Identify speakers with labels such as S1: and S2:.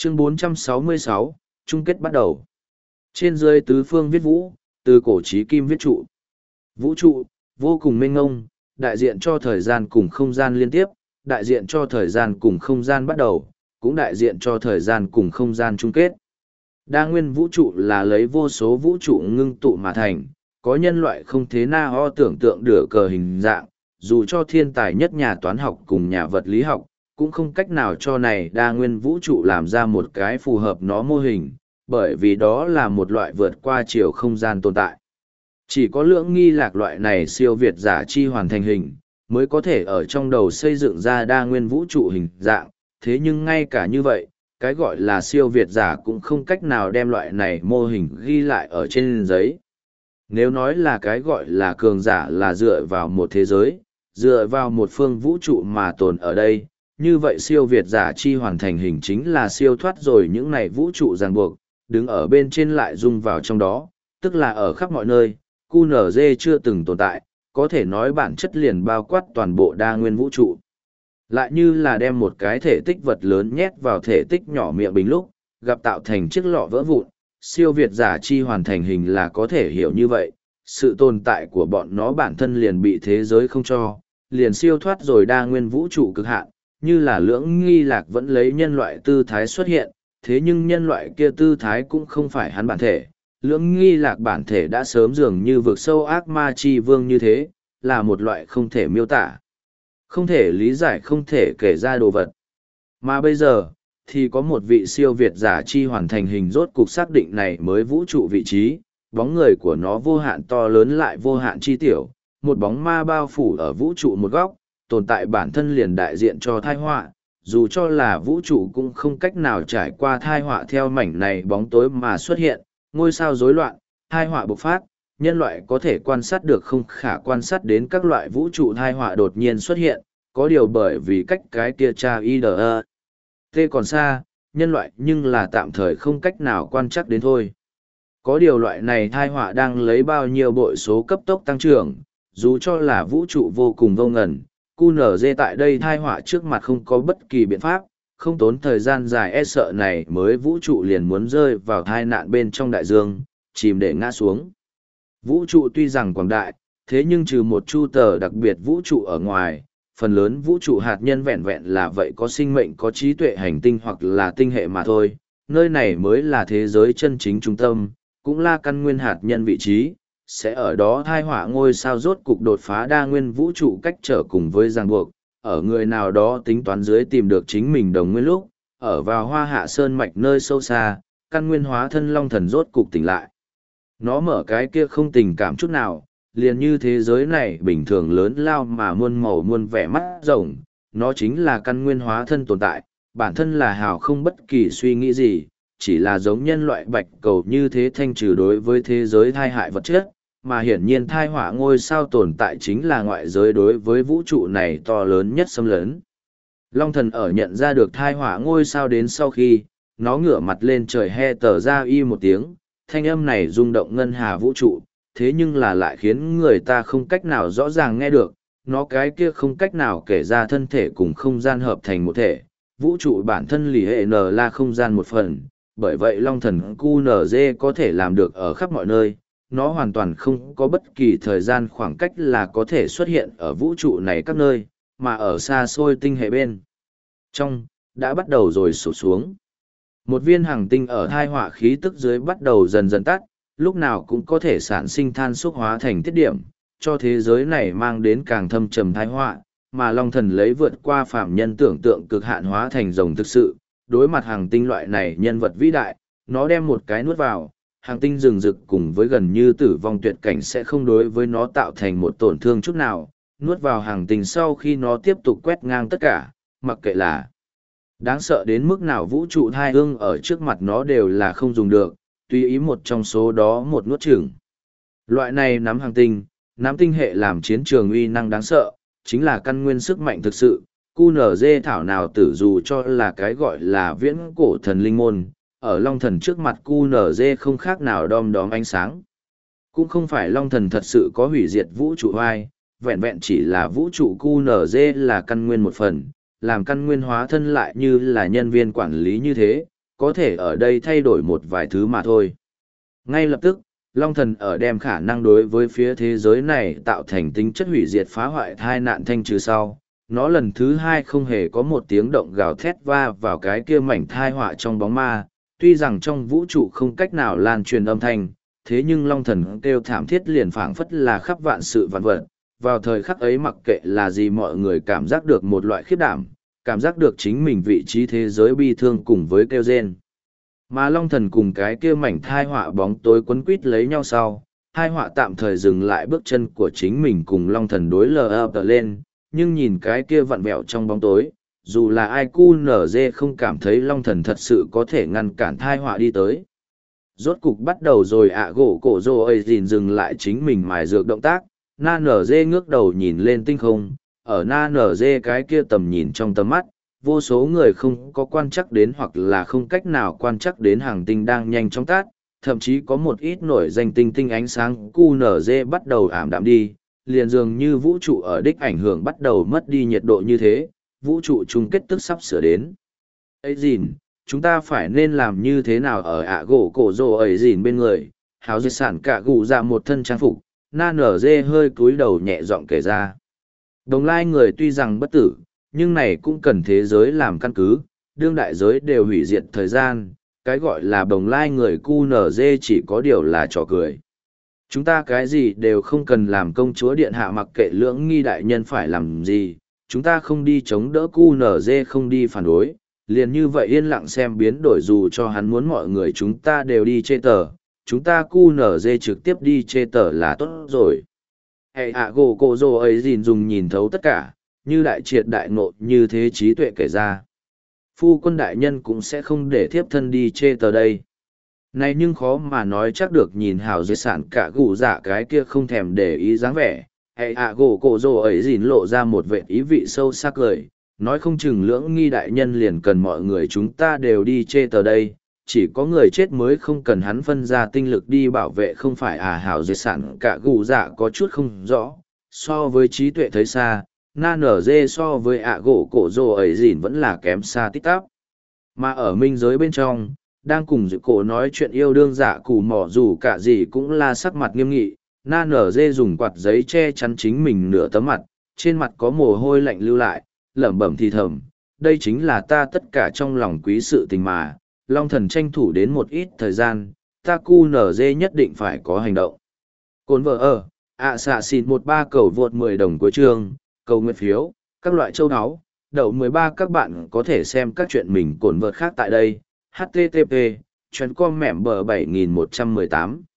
S1: Chương 466, chung kết bắt đầu. Trên dưới tứ phương viết vũ, từ cổ chí kim viết trụ. Vũ trụ, vô cùng mênh mông, đại diện cho thời gian cùng không gian liên tiếp, đại diện cho thời gian cùng không gian bắt đầu, cũng đại diện cho thời gian cùng không gian chung kết. Đa nguyên vũ trụ là lấy vô số vũ trụ ngưng tụ mà thành, có nhân loại không thế na ho tưởng tượng được cờ hình dạng, dù cho thiên tài nhất nhà toán học cùng nhà vật lý học, cũng không cách nào cho này đa nguyên vũ trụ làm ra một cái phù hợp nó mô hình, bởi vì đó là một loại vượt qua chiều không gian tồn tại. Chỉ có lưỡng nghi lạc loại này siêu việt giả chi hoàn thành hình, mới có thể ở trong đầu xây dựng ra đa nguyên vũ trụ hình dạng, thế nhưng ngay cả như vậy, cái gọi là siêu việt giả cũng không cách nào đem loại này mô hình ghi lại ở trên giấy. Nếu nói là cái gọi là cường giả là dựa vào một thế giới, dựa vào một phương vũ trụ mà tồn ở đây, như vậy siêu việt giả chi hoàn thành hình chính là siêu thoát rồi những này vũ trụ ràng buộc, đứng ở bên trên lại dung vào trong đó, tức là ở khắp mọi nơi, QNZ chưa từng tồn tại, có thể nói bản chất liền bao quát toàn bộ đa nguyên vũ trụ. Lại như là đem một cái thể tích vật lớn nhét vào thể tích nhỏ miệng bình lúc, gặp tạo thành chiếc lọ vỡ vụn, siêu việt giả chi hoàn thành hình là có thể hiểu như vậy, sự tồn tại của bọn nó bản thân liền bị thế giới không cho, liền siêu thoát rồi đa nguyên vũ trụ cực hạn, như là lưỡng nghi lạc vẫn lấy nhân loại tư thái xuất hiện, thế nhưng nhân loại kia tư thái cũng không phải hắn bản thể. Lưỡng nghi lạc bản thể đã sớm dường như vượt sâu ác ma chi vương như thế, là một loại không thể miêu tả, không thể lý giải, không thể kể ra đồ vật. Mà bây giờ, thì có một vị siêu việt giả chi hoàn thành hình rốt cục xác định này mới vũ trụ vị trí, bóng người của nó vô hạn to lớn lại vô hạn chi tiểu, một bóng ma bao phủ ở vũ trụ một góc, tồn tại bản thân liền đại diện cho tai họa, dù cho là vũ trụ cũng không cách nào trải qua tai họa theo mảnh này bóng tối mà xuất hiện, ngôi sao rối loạn, tai họa bộc phát, nhân loại có thể quan sát được không khả quan sát đến các loại vũ trụ tai họa đột nhiên xuất hiện, có điều bởi vì cách cái kia cha IDE T còn xa, nhân loại nhưng là tạm thời không cách nào quan chắc đến thôi. Có điều loại này tai họa đang lấy bao nhiêu bội số cấp tốc tăng trưởng, dù cho là vũ trụ vô cùng vô ngần, QNZ tại đây tai họa trước mặt không có bất kỳ biện pháp, không tốn thời gian dài e sợ này mới vũ trụ liền muốn rơi vào tai nạn bên trong đại dương, chìm để ngã xuống. Vũ trụ tuy rằng quảng đại, thế nhưng trừ một chu tờ đặc biệt vũ trụ ở ngoài, phần lớn vũ trụ hạt nhân vẹn vẹn là vậy có sinh mệnh có trí tuệ hành tinh hoặc là tinh hệ mà thôi, nơi này mới là thế giới chân chính trung tâm, cũng là căn nguyên hạt nhân vị trí, sẽ ở đó thai họa ngôi sao rốt cục đột phá đa nguyên vũ trụ cách trở cùng với ràng buộc, ở người nào đó tính toán dưới tìm được chính mình đồng nguyên lúc, ở vào hoa hạ sơn mạch nơi sâu xa, căn nguyên hóa thân long thần rốt cục tỉnh lại. Nó mở cái kia không tình cảm chút nào, liền như thế giới này bình thường lớn lao mà muôn màu muôn vẻ mắt rồng, nó chính là căn nguyên hóa thân tồn tại, bản thân là hào không bất kỳ suy nghĩ gì, chỉ là giống nhân loại bạch cầu như thế thanh trừ đối với thế giới thai hại vật chất, mà hiển nhiên thai họa ngôi sao tồn tại chính là ngoại giới đối với vũ trụ này to lớn nhất xâm lấn. Long thần ở nhận ra được thai họa ngôi sao đến sau khi, nó ngửa mặt lên trời he tờ ra y một tiếng, thanh âm này rung động ngân hà vũ trụ, thế nhưng là lại khiến người ta không cách nào rõ ràng nghe được, nó cái kia không cách nào kể ra thân thể cùng không gian hợp thành một thể, vũ trụ bản thân lì hệ n là không gian một phần, bởi vậy long thần QNZ có thể làm được ở khắp mọi nơi, nó hoàn toàn không có bất kỳ thời gian khoảng cách là có thể xuất hiện ở vũ trụ này các nơi, mà ở xa xôi tinh hệ bên trong, đã bắt đầu rồi sụp xuống. Một viên hành tinh ở thai họa khí tức dưới bắt đầu dần dần tắt, lúc nào cũng có thể sản sinh than xúc hóa thành tiết điểm, cho thế giới này mang đến càng thâm trầm tai họa, mà Long Thần lấy vượt qua phạm nhân tưởng tượng cực hạn hóa thành rồng thực sự, đối mặt hành tinh loại này nhân vật vĩ đại, nó đem một cái nuốt vào, hành tinh rừng rực cùng với gần như tử vong tuyệt cảnh sẽ không đối với nó tạo thành một tổn thương chút nào, nuốt vào hành tinh sau khi nó tiếp tục quét ngang tất cả, mặc kệ là đáng sợ đến mức nào vũ trụ thai ương ở trước mặt nó đều là không dùng được, tùy ý một trong số đó một nuốt chửng. Loại này nắm hành tinh, nắm tinh hệ làm chiến trường uy năng đáng sợ, chính là căn nguyên sức mạnh thực sự. QNZ thảo nào tử dù cho là cái gọi là viễn cổ thần linh môn, ở long thần trước mặt QNZ không khác nào đom đóm ánh sáng. Cũng không phải long thần thật sự có hủy diệt vũ trụ hoai, vẹn vẹn chỉ là vũ trụ QNZ là căn nguyên một phần, làm căn nguyên hóa thân lại như là nhân viên quản lý như thế, có thể ở đây thay đổi một vài thứ mà thôi. Ngay lập tức, Long Thần ở đem khả năng đối với phía thế giới này tạo thành tính chất hủy diệt phá hoại tai nạn thanh trừ sau. Nó lần thứ hai không hề có một tiếng động gào thét va vào cái kia mảnh thai họa trong bóng ma, tuy rằng trong vũ trụ không cách nào lan truyền âm thanh, thế nhưng Long Thần kêu thảm thiết liền phảng phất là khắp vạn sự vạn vật. Vào thời khắc ấy mặc kệ là gì mọi người cảm giác được một loại khiếp đảm, cảm giác được chính mình vị trí thế giới bi thương cùng với kêu rên. Mà Long Thần cùng cái kia mảnh thai họa bóng tối quấn quít lấy nhau sau, thai họa tạm thời dừng lại bước chân của chính mình cùng Long Thần đối lờ lên, nhưng nhìn cái kia vặn vẹo trong bóng tối, dù là ai cu nở dê không cảm thấy Long Thần thật sự có thể ngăn cản thai họa đi tới. Rốt cục bắt đầu rồi gỗ cổ rồ ấy dừng lại chính mình mài dược động tác, na nở dê ngước đầu nhìn lên tinh không, ở na nở dê cái kia tầm nhìn trong tầm mắt, vô số người không có quan chắc đến hoặc là không cách nào quan chắc đến hàng tinh đang nhanh chóng tát, thậm chí có một ít nổi danh tinh tinh ánh sáng QNZ bắt đầu ảm đạm đi, liền dường như vũ trụ ở đích ảnh hưởng bắt đầu mất đi nhiệt độ như thế, vũ trụ chung kết tức sắp sửa đến. Ấy gìn, chúng ta phải nên làm như thế nào ở gỗ cổ rồ ấy gìn bên người, hào di sản cả gù ra một thân trang phục, na nở dê hơi cúi đầu nhẹ giọng kể ra. Đồng lai người tuy rằng bất tử, nhưng này cũng cần thế giới làm căn cứ, đương đại giới đều hủy diệt thời gian, cái gọi là đồng lai người QNZ chỉ có điều là trò cười. Chúng ta cái gì đều không cần làm công chúa điện hạ mặc kệ lưỡng nghi đại nhân phải làm gì, chúng ta không đi chống đỡ QNZ không đi phản đối, liền như vậy yên lặng xem biến đổi dù cho hắn muốn mọi người chúng ta đều đi chê tờ, chúng ta QNZ trực tiếp đi chê tờ là tốt rồi. Hệ gỗ cổ rồ ấy gìn dùng nhìn thấu tất cả, như đại triệt đại ngộ như thế trí tuệ kể ra. Phu quân đại nhân cũng sẽ không để thiếp thân đi chê tờ đây. Này nhưng khó mà nói chắc được nhìn hào di sản cả gù dạ cái kia không thèm để ý dáng vẻ. Hệ gỗ cổ rồ ấy gìn lộ ra một vệ ý vị sâu sắc lời, nói không chừng lưỡng nghi đại nhân liền cần mọi người chúng ta đều đi chê tờ đây. Chỉ có người chết mới không cần hắn phân ra tinh lực đi bảo vệ không phải hào di sản cả gù dạ có chút không rõ. So với trí tuệ thấy xa, na nở dê so với gỗ cổ rồ ấy dìn vẫn là kém xa tích tắp. Mà ở minh giới bên trong, đang cùng dự cổ nói chuyện yêu đương giả cù mỏ dù cả gì cũng là sắc mặt nghiêm nghị, na nở dê dùng quạt giấy che chắn chính mình nửa tấm mặt, trên mặt có mồ hôi lạnh lưu lại, lẩm bẩm thì thầm, đây chính là ta tất cả trong lòng quý sự tình mà, Long Thần tranh thủ đến một ít thời gian, ta cu nở dê nhất định phải có hành động. Cồn vợ xạ xịn 13 cầu vượt 10 đồng cuối chương, cầu nguyện phiếu, các loại châu áo, đậu 13 các bạn có thể xem các chuyện mình cồn vợt khác tại đây, http, chuyến com mẻm bờ 7118.